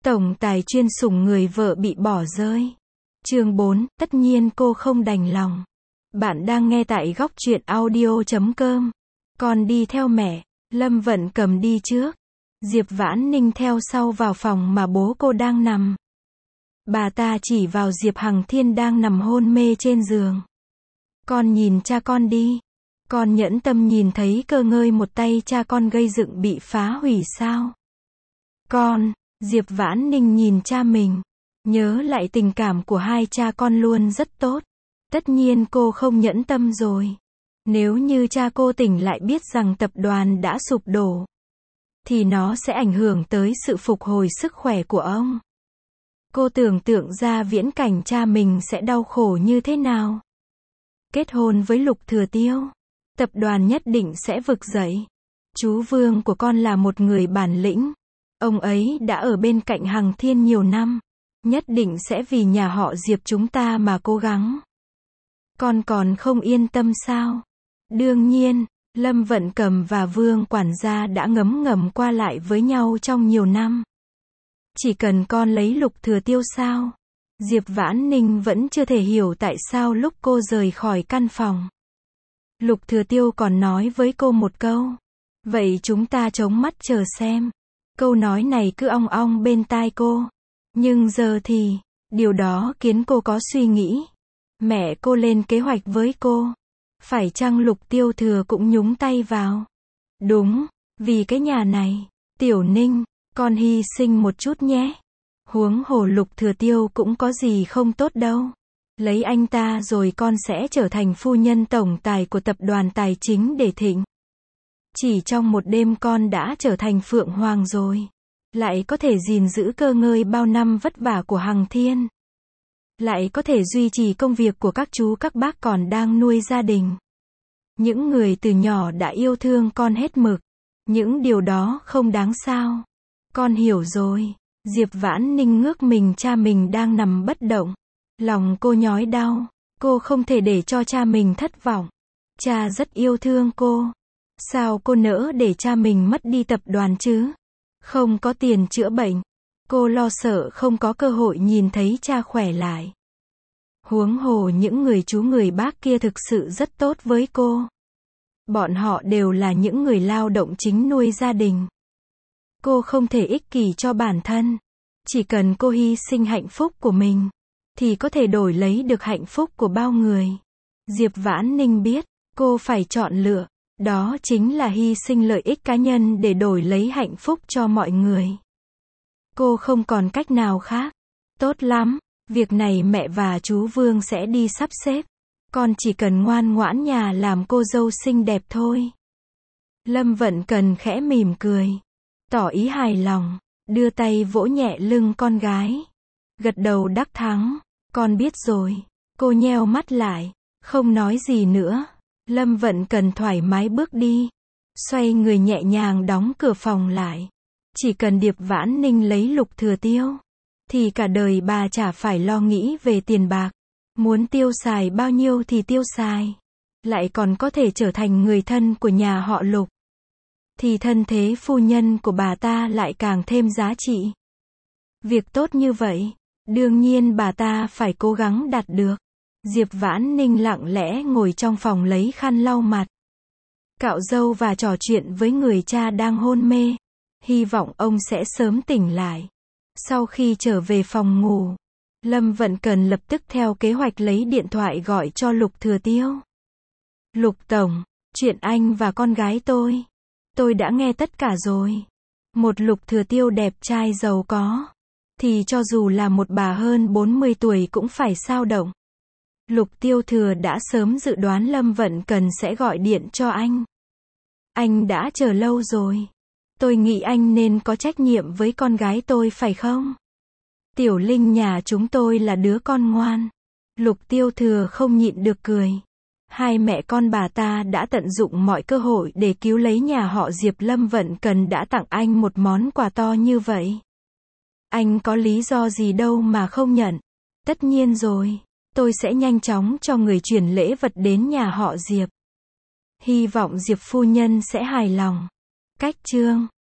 Tổng tài chuyên sủng người vợ bị bỏ rơi. Chương 4, tất nhiên cô không đành lòng. Bạn đang nghe tại góc truyện audio.com. Con đi theo mẹ. Lâm Vận Cầm đi trước. Diệp Vãn Ninh theo sau vào phòng mà bố cô đang nằm. Bà ta chỉ vào Diệp Hằng Thiên đang nằm hôn mê trên giường. Con nhìn cha con đi. Con nhẫn tâm nhìn thấy cơ ngơi một tay cha con gây dựng bị phá hủy sao? Con, Diệp Vãn Ninh nhìn cha mình. Nhớ lại tình cảm của hai cha con luôn rất tốt. Tất nhiên cô không nhẫn tâm rồi. Nếu như cha cô tỉnh lại biết rằng tập đoàn đã sụp đổ, thì nó sẽ ảnh hưởng tới sự phục hồi sức khỏe của ông. Cô tưởng tượng ra viễn cảnh cha mình sẽ đau khổ như thế nào. Kết hôn với Lục Thừa Tiêu, tập đoàn nhất định sẽ vực dậy. Chú Vương của con là một người bản lĩnh. Ông ấy đã ở bên cạnh Hằng Thiên nhiều năm. Nhất định sẽ vì nhà họ Diệp chúng ta mà cố gắng. Con còn không yên tâm sao? Đương nhiên, Lâm Vận Cầm và Vương quản gia đã ngấm ngầm qua lại với nhau trong nhiều năm. Chỉ cần con lấy Lục Thừa Tiêu sao? Diệp Vãn Ninh vẫn chưa thể hiểu tại sao lúc cô rời khỏi căn phòng, Lục Thừa Tiêu còn nói với cô một câu. Vậy chúng ta chống mắt chờ xem. Câu nói này cứ ong ong bên tai cô. Nhưng giờ thì, điều đó khiến cô có suy nghĩ. Mẹ cô lên kế hoạch với cô. Phải chăng Lục Tiêu Thừa cũng nhúng tay vào? Đúng, vì cái nhà này. Tiểu Ninh, con hy sinh một chút nhé. Huống hồ Lục Thừa Tiêu cũng có gì không tốt đâu. Lấy anh ta rồi con sẽ trở thành phu nhân tổng tài của tập đoàn tài chính để thịnh. Chỉ trong một đêm con đã trở thành Phượng Hoàng rồi. Lại có thể gìn giữ cơ ngơi bao năm vất vả của Hằng Thiên. Lại có thể duy trì công việc của các chú các bác còn đang nuôi gia đình. Những người từ nhỏ đã yêu thương con hết mực. Những điều đó không đáng sao. Con hiểu rồi. Diệp Vãn Ninh ngước mình cha mình đang nằm bất động. Lòng cô nhói đau. Cô không thể để cho cha mình thất vọng. Cha rất yêu thương cô. Sao cô nỡ để cha mình mất đi tập đoàn chứ? Không có tiền chữa bệnh. Cô lo sợ không có cơ hội nhìn thấy cha khỏe lại. Huống hồ những người chú người bác kia thực sự rất tốt với cô. Bọn họ đều là những người lao động chính nuôi gia đình. Cô không thể ích kỷ cho bản thân. Chỉ cần cô hy sinh hạnh phúc của mình, thì có thể đổi lấy được hạnh phúc của bao người. Diệp Vãn Ninh biết, cô phải chọn lựa. Đó chính là hy sinh lợi ích cá nhân để đổi lấy hạnh phúc cho mọi người. Cô không còn cách nào khác. Tốt lắm, việc này mẹ và chú Vương sẽ đi sắp xếp. Con chỉ cần ngoan ngoãn nhà làm cô dâu xinh đẹp thôi. Lâm Vận Cần khẽ mỉm cười, tỏ ý hài lòng, đưa tay vỗ nhẹ lưng con gái. Gật đầu đắc thắng, con biết rồi. Cô nheo mắt lại, không nói gì nữa. Lâm Vận Cần thoải mái bước đi. Xoay người nhẹ nhàng đóng cửa phòng lại. Chỉ cần Diệp Vãn Ninh lấy Lục Thừa Tiêu, thì cả đời bà chả phải lo nghĩ về tiền bạc. Muốn tiêu xài bao nhiêu thì tiêu xài. Lại còn có thể trở thành người thân của nhà họ Lục. Thì thân thế phu nhân của bà ta lại càng thêm giá trị. Việc tốt như vậy, đương nhiên bà ta phải cố gắng đạt được. Diệp Vãn Ninh lặng lẽ ngồi trong phòng lấy khăn lau mặt, cạo râu và trò chuyện với người cha đang hôn mê. Hy vọng ông sẽ sớm tỉnh lại. Sau khi trở về phòng ngủ, Lâm Vận Cần lập tức theo kế hoạch lấy điện thoại gọi cho Lục Thừa Tiêu. Lục Tổng, chuyện anh và con gái tôi đã nghe tất cả rồi. Một Lục Thừa Tiêu đẹp trai giàu có, thì cho dù là một bà hơn 40 tuổi cũng phải xao động. Lục Tiêu Thừa đã sớm dự đoán Lâm Vận Cần sẽ gọi điện cho anh. Anh đã chờ lâu rồi. Tôi nghĩ anh nên có trách nhiệm với con gái tôi phải không? Tiểu Linh nhà chúng tôi là đứa con ngoan. Lục Tiêu Thừa không nhịn được cười. Hai mẹ con bà ta đã tận dụng mọi cơ hội để cứu lấy nhà họ Diệp. Lâm Vận Cần đã tặng anh một món quà to như vậy. Anh có lý do gì đâu mà không nhận. Tất nhiên rồi. Tôi sẽ nhanh chóng cho người chuyển lễ vật đến nhà họ Diệp. Hy vọng Diệp phu nhân sẽ hài lòng. Cách chương